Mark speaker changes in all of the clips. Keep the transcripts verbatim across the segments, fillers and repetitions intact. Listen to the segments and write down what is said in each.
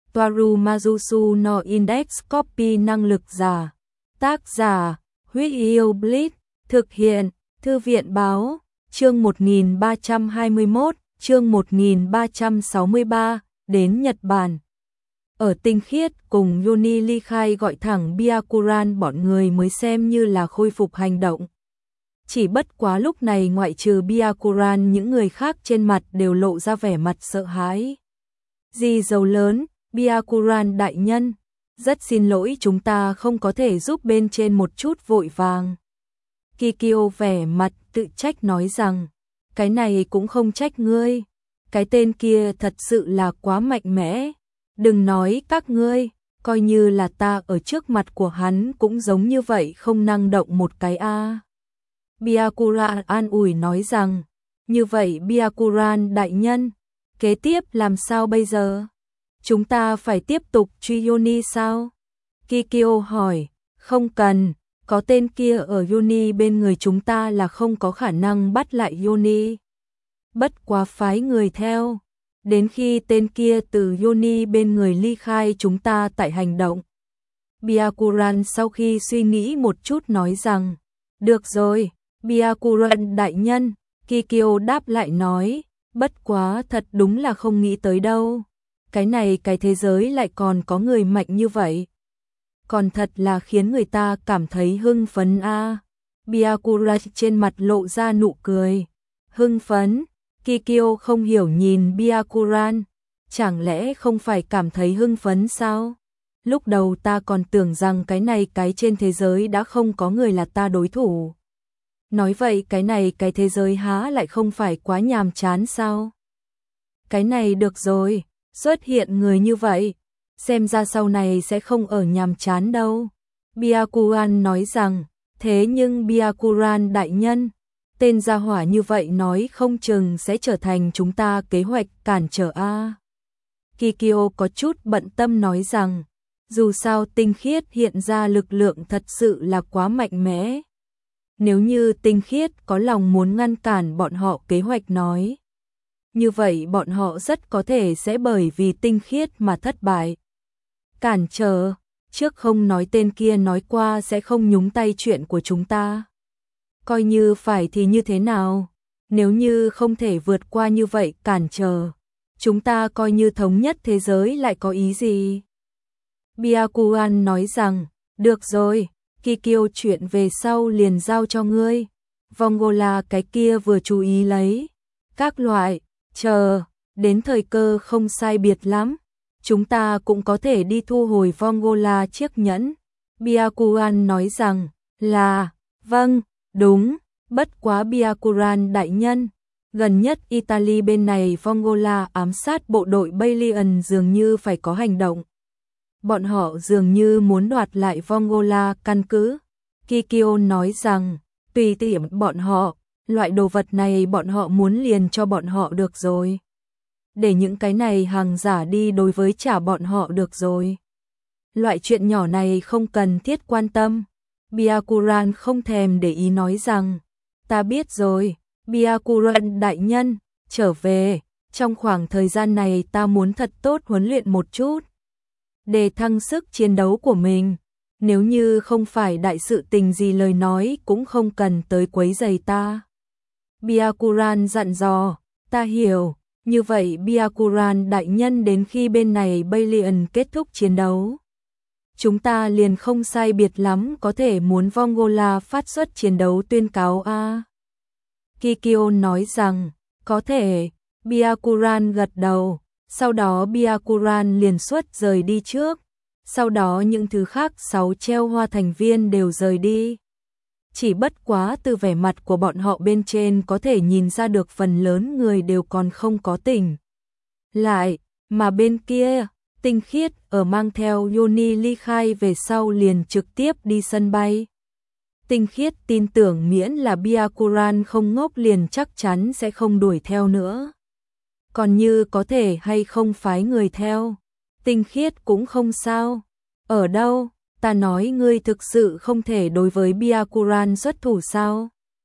Speaker 1: Toaru Majusu no Index Copy năng lực giả. Tác giả, Huyết Yêu Blitz, thực hiện, Thư viện Báo, chương một nghìn ba trăm hai mươi mốt, chương một nghìn ba trăm sáu mươi ba, đến Nhật Bản. Ở Tinh Khiết cùng Yoni ly khai gọi thẳng Byakuran bọn người mới xem như là khôi phục hành động. Chỉ bất quá lúc này ngoại trừ Byakuran những người khác trên mặt đều lộ ra vẻ mặt sợ hãi. Dì dâu lớn, Byakuran đại nhân, rất xin lỗi chúng ta không có thể giúp bên trên một chút vội vàng. Kikyo vẻ mặt tự trách nói rằng, cái này cũng không trách ngươi, cái tên kia thật sự là quá mạnh mẽ, đừng nói các ngươi, coi như là ta ở trước mặt của hắn cũng giống như vậy không năng động một cái a. À. Byakuran an ủi nói rằng, như vậy Byakuran đại nhân, kế tiếp làm sao bây giờ? Chúng ta phải tiếp tục truy Yoni sao? Kikyo hỏi, không cần, có tên kia ở Yoni bên người chúng ta là không có khả năng bắt lại Yoni. Bất quá phái người theo, đến khi tên kia từ Yoni bên người ly khai chúng ta tại hành động. Byakuran sau khi suy nghĩ một chút nói rằng, được rồi, Byakuran đại nhân, Kikyo đáp lại nói, bất quá thật đúng là không nghĩ tới đâu. Cái này cái thế giới lại còn có người mạnh như vậy. Còn thật là khiến người ta cảm thấy hưng phấn a. À. Byakuran trên mặt lộ ra nụ cười. Hưng phấn? Kikyo không hiểu nhìn Byakuran. Chẳng lẽ không phải cảm thấy hưng phấn sao? Lúc đầu ta còn tưởng rằng cái này cái trên thế giới đã không có người là ta đối thủ. Nói vậy cái này cái thế giới há lại không phải quá nhàm chán sao? Cái này được rồi. Xuất hiện người như vậy, xem ra sau này sẽ không ở nhàm chán đâu. Byakuran nói rằng, thế nhưng Byakuran đại nhân, tên gia hỏa như vậy nói không chừng sẽ trở thành chúng ta kế hoạch cản trở a. Kikyo có chút bận tâm nói rằng, dù sao Tinh Khiết hiện ra lực lượng thật sự là quá mạnh mẽ. Nếu như Tinh Khiết có lòng muốn ngăn cản bọn họ kế hoạch nói, như vậy bọn họ rất có thể sẽ bởi vì Tinh Khiết mà thất bại. Cản trở, trước không nói tên kia nói qua sẽ không nhúng tay chuyện của chúng ta. Coi như phải thì như thế nào, nếu như không thể vượt qua như vậy cản trở, chúng ta coi như thống nhất thế giới lại có ý gì? Byakuran nói rằng, được rồi, Kikyo chuyện về sau liền giao cho ngươi. Vongola cái kia vừa chú ý lấy. Các loại, chờ, đến thời cơ không sai biệt lắm, chúng ta cũng có thể đi thu hồi Vongola chiếc nhẫn. Byakuran nói rằng, là, vâng, đúng, bất quá Byakuran đại nhân, gần nhất Italy bên này Vongola ám sát bộ đội Balian dường như phải có hành động. Bọn họ dường như muốn đoạt lại Vongola căn cứ. Kikyo nói rằng, tùy tiệm bọn họ, loại đồ vật này bọn họ muốn liền cho bọn họ được rồi. Để những cái này hàng giả đi đối với trả bọn họ được rồi. Loại chuyện nhỏ này không cần thiết quan tâm. Byakuran không thèm để ý nói rằng, ta biết rồi, Byakuran đại nhân, trở về, trong khoảng thời gian này ta muốn thật tốt huấn luyện một chút. Để thăng sức chiến đấu của mình, nếu như không phải đại sự tình gì lời nói cũng không cần tới quấy rầy ta. Byakuran dặn dò, ta hiểu, như vậy Byakuran đại nhân đến khi bên này Balian kết thúc chiến đấu, chúng ta liền không sai biệt lắm có thể muốn Vongola phát xuất chiến đấu tuyên cáo a. À. Kikyo nói rằng, có thể, Byakuran gật đầu. Sau đó Byakuran liền xuất rời đi trước, sau đó những thứ khác sáu treo hoa thành viên đều rời đi. Chỉ bất quá từ vẻ mặt của bọn họ bên trên có thể nhìn ra được phần lớn người đều còn không có tỉnh lại, mà bên kia, Tinh Khiết ở mang theo Yoni ly khai về sau liền trực tiếp đi sân bay. Tinh Khiết tin tưởng miễn là Byakuran không ngốc liền chắc chắn sẽ không đuổi theo nữa. Còn như có thể hay không phái người theo, Tinh Khiết cũng không sao. Ở đâu, ta nói ngươi thực sự không thể đối với Byakuran xuất thủ sao?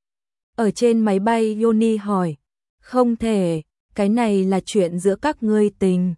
Speaker 1: Ở trên máy bay Yoni hỏi, không thể, cái này là chuyện giữa các ngươi tình.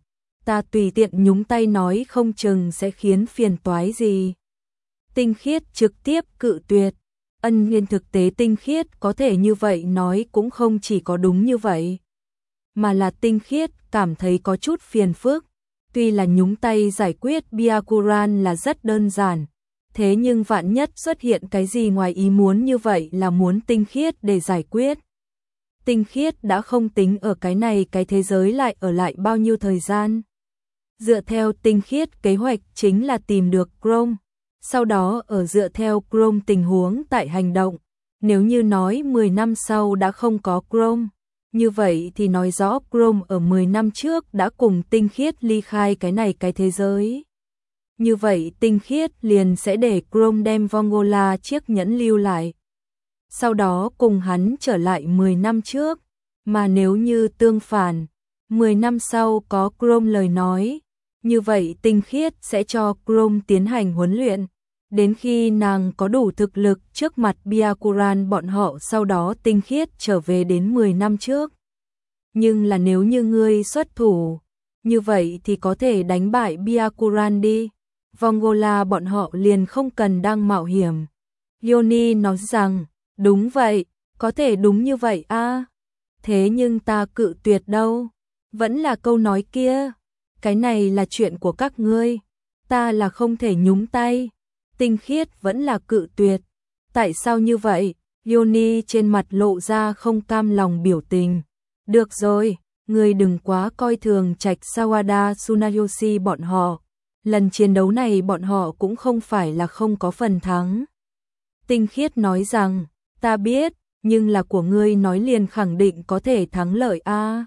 Speaker 1: ta tùy tiện nhúng tay nói không chừng sẽ khiến phiền toái gì. Tinh khiết trực tiếp cự tuyệt. Ân Nhiên thực tế tinh khiết có thể như vậy nói cũng không chỉ có đúng như vậy, mà là tinh khiết cảm thấy có chút phiền phức. Tuy là nhúng tay giải quyết Byakuran là rất đơn giản, thế nhưng vạn nhất xuất hiện cái gì ngoài ý muốn như vậy là muốn tinh khiết để giải quyết. Tinh khiết đã không tính ở cái này cái thế giới lại ở lại bao nhiêu thời gian. Dựa theo tinh khiết kế hoạch chính là tìm được Chrome, sau đó ở dựa theo Chrome tình huống tại hành động. Nếu như nói mười năm sau đã không có Chrome, như vậy thì nói rõ Chrome ở mười năm trước đã cùng tinh khiết ly khai cái này cái thế giới. Như vậy tinh khiết liền sẽ để Chrome đem Vongola chiếc nhẫn lưu lại, sau đó cùng hắn trở lại mười năm trước. Mà nếu như tương phản, mười năm sau có Chrome lời nói, như vậy tinh khiết sẽ cho Chrome tiến hành huấn luyện, đến khi nàng có đủ thực lực trước mặt Byakuran bọn họ, sau đó tinh khiết trở về đến mười năm trước. Nhưng là nếu như ngươi xuất thủ, như vậy thì có thể đánh bại Byakuran đi, Vongola bọn họ liền không cần đang mạo hiểm. Yoni nói rằng, đúng vậy, có thể đúng như vậy a. À. Thế nhưng ta cự tuyệt đâu, vẫn là câu nói kia, cái này là chuyện của các ngươi, ta là không thể nhúng tay. Tinh khiết vẫn là cự tuyệt. Tại sao như vậy? Yoni trên mặt lộ ra không cam lòng biểu tình. Được rồi, ngươi đừng quá coi thường Trạch Sawada Tsunayoshi bọn họ. Lần chiến đấu này bọn họ cũng không phải là không có phần thắng. Tinh khiết nói rằng, ta biết, nhưng là của ngươi nói liền khẳng định có thể thắng lợi a. À.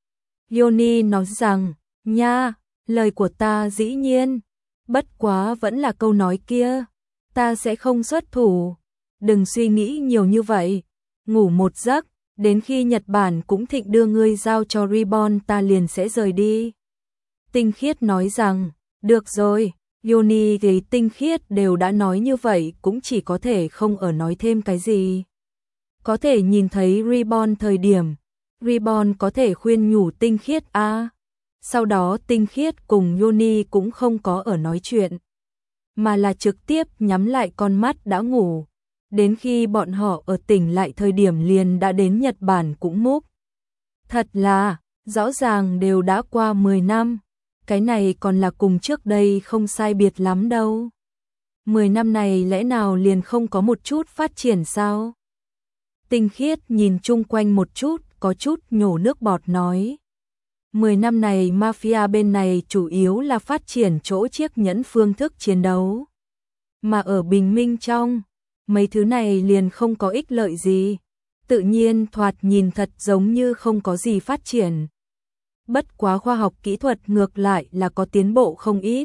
Speaker 1: Yoni nói rằng, nha, lời của ta dĩ nhiên. Bất quá vẫn là câu nói kia, ta sẽ không xuất thủ. Đừng suy nghĩ nhiều như vậy, ngủ một giấc, đến khi Nhật Bản cũng thịnh đưa ngươi giao cho Ribbon ta liền sẽ rời đi. Tinh khiết nói rằng, được rồi, Yoni thì tinh khiết đều đã nói như vậy cũng chỉ có thể không ở nói thêm cái gì. Có thể nhìn thấy Ribbon thời điểm, Ribbon có thể khuyên nhủ tinh khiết a. À. Sau đó tinh khiết cùng Yoni cũng không có ở nói chuyện, mà là trực tiếp nhắm lại con mắt đã ngủ. Đến khi bọn họ ở tỉnh lại thời điểm liền đã đến Nhật Bản cũng múc. Thật là, rõ ràng đều đã qua mười năm, cái này còn là cùng trước đây không sai biệt lắm đâu. mười năm này lẽ nào liền không có một chút phát triển sao? Tinh khiết nhìn chung quanh một chút, có chút nhổ nước bọt nói. mười năm này mafia bên này chủ yếu là phát triển chỗ chiếc nhẫn phương thức chiến đấu. Mà ở bình minh trong, mấy thứ này liền không có ích lợi gì. Tự nhiên thoạt nhìn thật giống như không có gì phát triển. Bất quá khoa học kỹ thuật ngược lại là có tiến bộ không ít.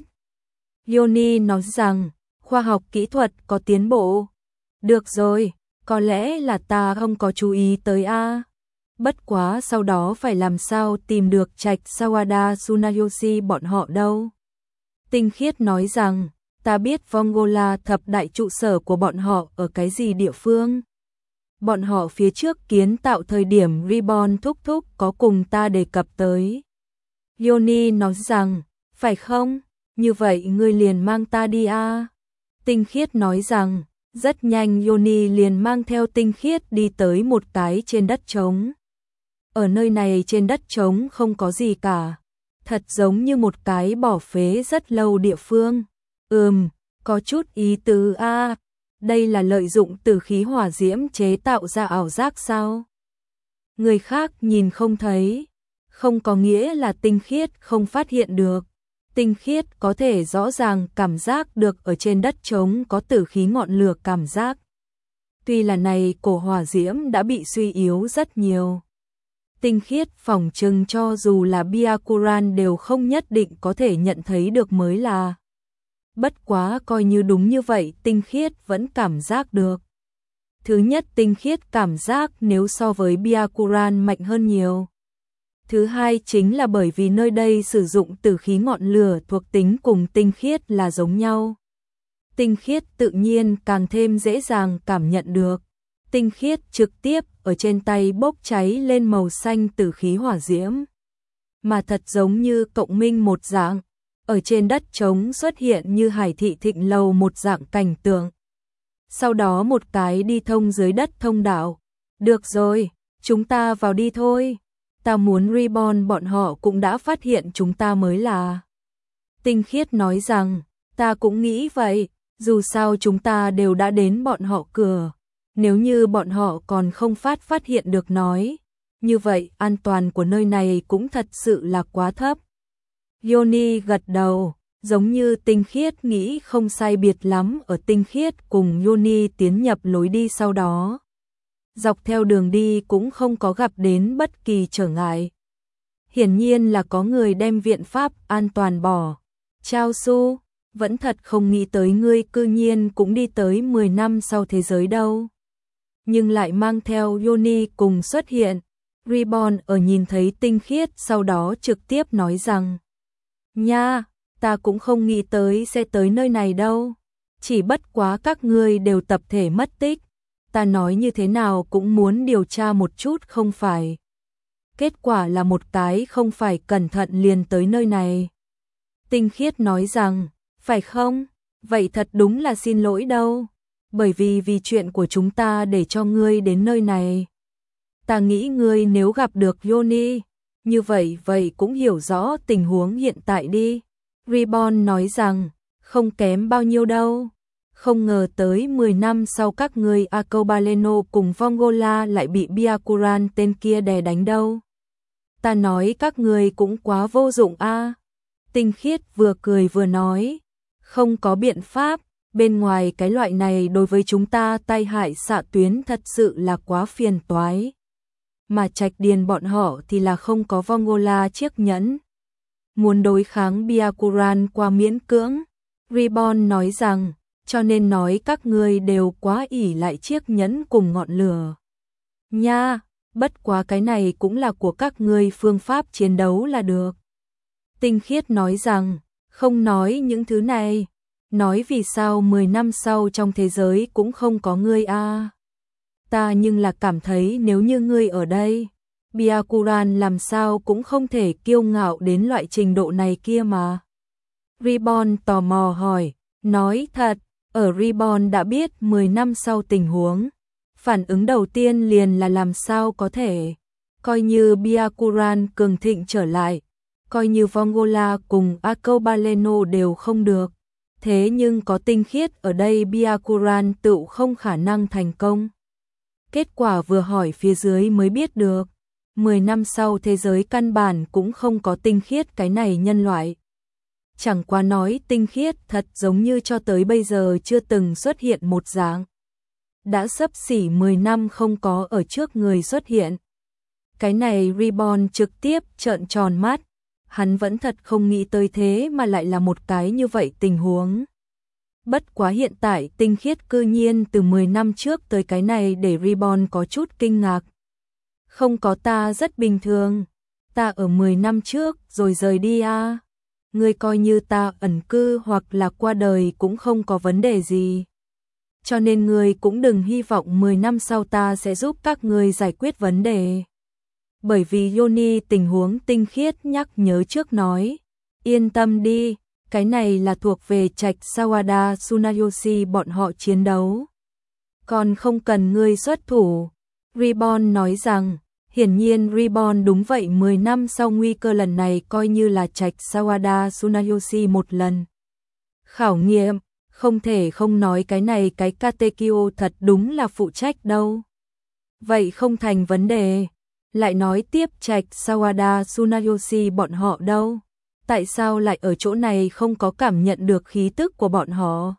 Speaker 1: Yoni nói rằng, khoa học kỹ thuật có tiến bộ. Được rồi, có lẽ là ta không có chú ý tới a. À. Bất quá sau đó phải làm sao tìm được Trạch Sawada Tsunayoshi bọn họ đâu. Tinh khiết nói rằng, ta biết Vongola thập đại trụ sở của bọn họ ở cái gì địa phương. Bọn họ phía trước kiến tạo thời điểm Ribbon thúc thúc có cùng ta đề cập tới. Yoni nói rằng, phải không? Như vậy ngươi liền mang ta đi a. À. Tinh khiết nói rằng, rất nhanh Yoni liền mang theo tinh khiết đi tới một cái trên đất trống. Ở nơi này trên đất trống không có gì cả, thật giống như một cái bỏ phế rất lâu địa phương. Ừm, có chút ý tứ a. À. Đây là lợi dụng tử khí hỏa diễm chế tạo ra ảo giác sao? Người khác nhìn không thấy, không có nghĩa là tinh khiết không phát hiện được. Tinh khiết có thể rõ ràng cảm giác được ở trên đất trống có tử khí ngọn lửa cảm giác. Tuy là này cổ hỏa diễm đã bị suy yếu rất nhiều. Tinh khiết phỏng chừng cho dù là Byakuran đều không nhất định có thể nhận thấy được mới là. Bất quá coi như đúng như vậy tinh khiết vẫn cảm giác được. Thứ nhất tinh khiết cảm giác nếu so với Byakuran mạnh hơn nhiều. Thứ hai chính là bởi vì nơi đây sử dụng tử khí ngọn lửa thuộc tính cùng tinh khiết là giống nhau. Tinh khiết tự nhiên càng thêm dễ dàng cảm nhận được. Tinh khiết trực tiếp ở trên tay bốc cháy lên màu xanh tử khí hỏa diễm. mà thật giống như cộng minh một dạng, ở trên đất trống xuất hiện như hải thị thịnh lầu một dạng cảnh tượng. Sau đó một cái đi thông dưới đất thông đạo. Được rồi, chúng ta vào đi thôi. Ta muốn Reborn bọn họ cũng đã phát hiện chúng ta mới là. Tinh Khiết nói rằng, ta cũng nghĩ vậy, dù sao chúng ta đều đã đến bọn họ cửa. Nếu như bọn họ còn không phát phát hiện được nói, như vậy an toàn của nơi này cũng thật sự là quá thấp. Yoni gật đầu, giống như Tinh Khiết nghĩ không sai biệt lắm. Ở Tinh Khiết cùng Yoni tiến nhập lối đi sau đó. Dọc theo đường đi cũng không có gặp đến bất kỳ trở ngại. Hiển nhiên là có người đem viện pháp an toàn bỏ. Chao Su, vẫn thật không nghĩ tới ngươi cư nhiên cũng đi tới mười năm sau thế giới đâu. Nhưng lại mang theo Yoni cùng xuất hiện. Reborn ở nhìn thấy Tinh Khiết sau đó trực tiếp nói rằng, nha, ta cũng không nghĩ tới sẽ tới nơi này đâu. Chỉ bất quá các ngươi đều tập thể mất tích. Ta nói như thế nào cũng muốn điều tra một chút không phải. Kết quả là một cái không phải cẩn thận liền tới nơi này. Tinh Khiết nói rằng, phải không? Vậy thật đúng là xin lỗi đâu. Bởi vì vì chuyện của chúng ta để cho ngươi đến nơi này. Ta nghĩ ngươi nếu gặp được Yoni, như vậy vậy cũng hiểu rõ tình huống hiện tại đi. Reborn nói rằng, không kém bao nhiêu đâu. Không ngờ tới mười năm sau các ngươi Arcobaleno cùng Vongola lại bị Byakuran tên kia đè đánh đâu. Ta nói các ngươi cũng quá vô dụng a. Tinh Khiết vừa cười vừa nói, không có biện pháp, bên ngoài cái loại này đối với chúng ta tai hại xạ tuyến thật sự là quá phiền toái. Mà Trạch Điền bọn họ thì là không có Vongola chiếc nhẫn. Muốn đối kháng Byakuran qua miễn cưỡng. Reborn nói rằng, cho nên nói các ngươi đều quá ỷ lại chiếc nhẫn cùng ngọn lửa. Nha, bất quá cái này cũng là của các ngươi phương pháp chiến đấu là được. Tinh Khiết nói rằng, không nói những thứ này. Nói vì sao mười năm sau trong thế giới cũng không có ngươi a? À. Ta nhưng là cảm thấy nếu như ngươi ở đây, Byakuran làm sao cũng không thể kiêu ngạo đến loại trình độ này kia mà. Reborn tò mò hỏi, nói thật, ở Reborn đã biết mười năm sau tình huống. Phản ứng đầu tiên liền là làm sao có thể, coi như Byakuran cường thịnh trở lại, coi như Vongola cùng Arcobaleno đều không được. Thế nhưng có Tinh Khiết ở đây Byakuran tự không khả năng thành công. Kết quả vừa hỏi phía dưới mới biết được, mười năm sau thế giới căn bản cũng không có Tinh Khiết cái này nhân loại. Chẳng qua nói Tinh Khiết thật giống như cho tới bây giờ chưa từng xuất hiện một dạng. Đã xấp xỉ mười năm không có ở trước người xuất hiện. Cái này Reborn trực tiếp trợn tròn mắt, hắn vẫn thật không nghĩ tới thế mà lại là một cái như vậy tình huống. Bất quá hiện tại Tinh Khiết cư nhiên từ mười năm trước tới cái này để Reborn có chút kinh ngạc. Không có ta rất bình thường, ta ở mười năm trước rồi rời đi a. Ngươi coi như ta ẩn cư hoặc là qua đời cũng không có vấn đề gì. Cho nên ngươi cũng đừng hy vọng mười năm sau ta sẽ giúp các ngươi giải quyết vấn đề. Bởi vì Yoni tình huống Tinh Khiết nhắc nhớ trước nói, yên tâm đi, cái này là thuộc về Trạch Sawada Tsunayoshi bọn họ chiến đấu. Còn không cần ngươi xuất thủ. Reborn nói rằng, hiển nhiên Reborn đúng vậy mười năm sau nguy cơ lần này coi như là Trạch Sawada Tsunayoshi một lần. Khảo nghiệm, không thể không nói cái này cái Katekyo thật đúng là phụ trách đâu. Vậy không thành vấn đề. Lại nói tiếp Trạch Sawada Tsunayoshi bọn họ đâu? Tại sao lại ở chỗ này không có cảm nhận được khí tức của bọn họ?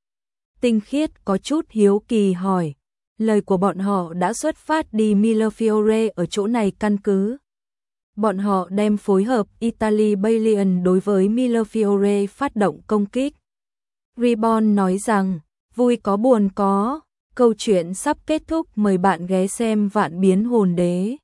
Speaker 1: Tinh Khiết có chút hiếu kỳ hỏi. Lời của bọn họ đã xuất phát đi Millefiore ở chỗ này căn cứ. Bọn họ đem phối hợp Italy Balian đối với Millefiore phát động công kích. Reborn nói rằng, vui có buồn có, câu chuyện sắp kết thúc, mời bạn ghé xem Vạn Biến Hồn Đế.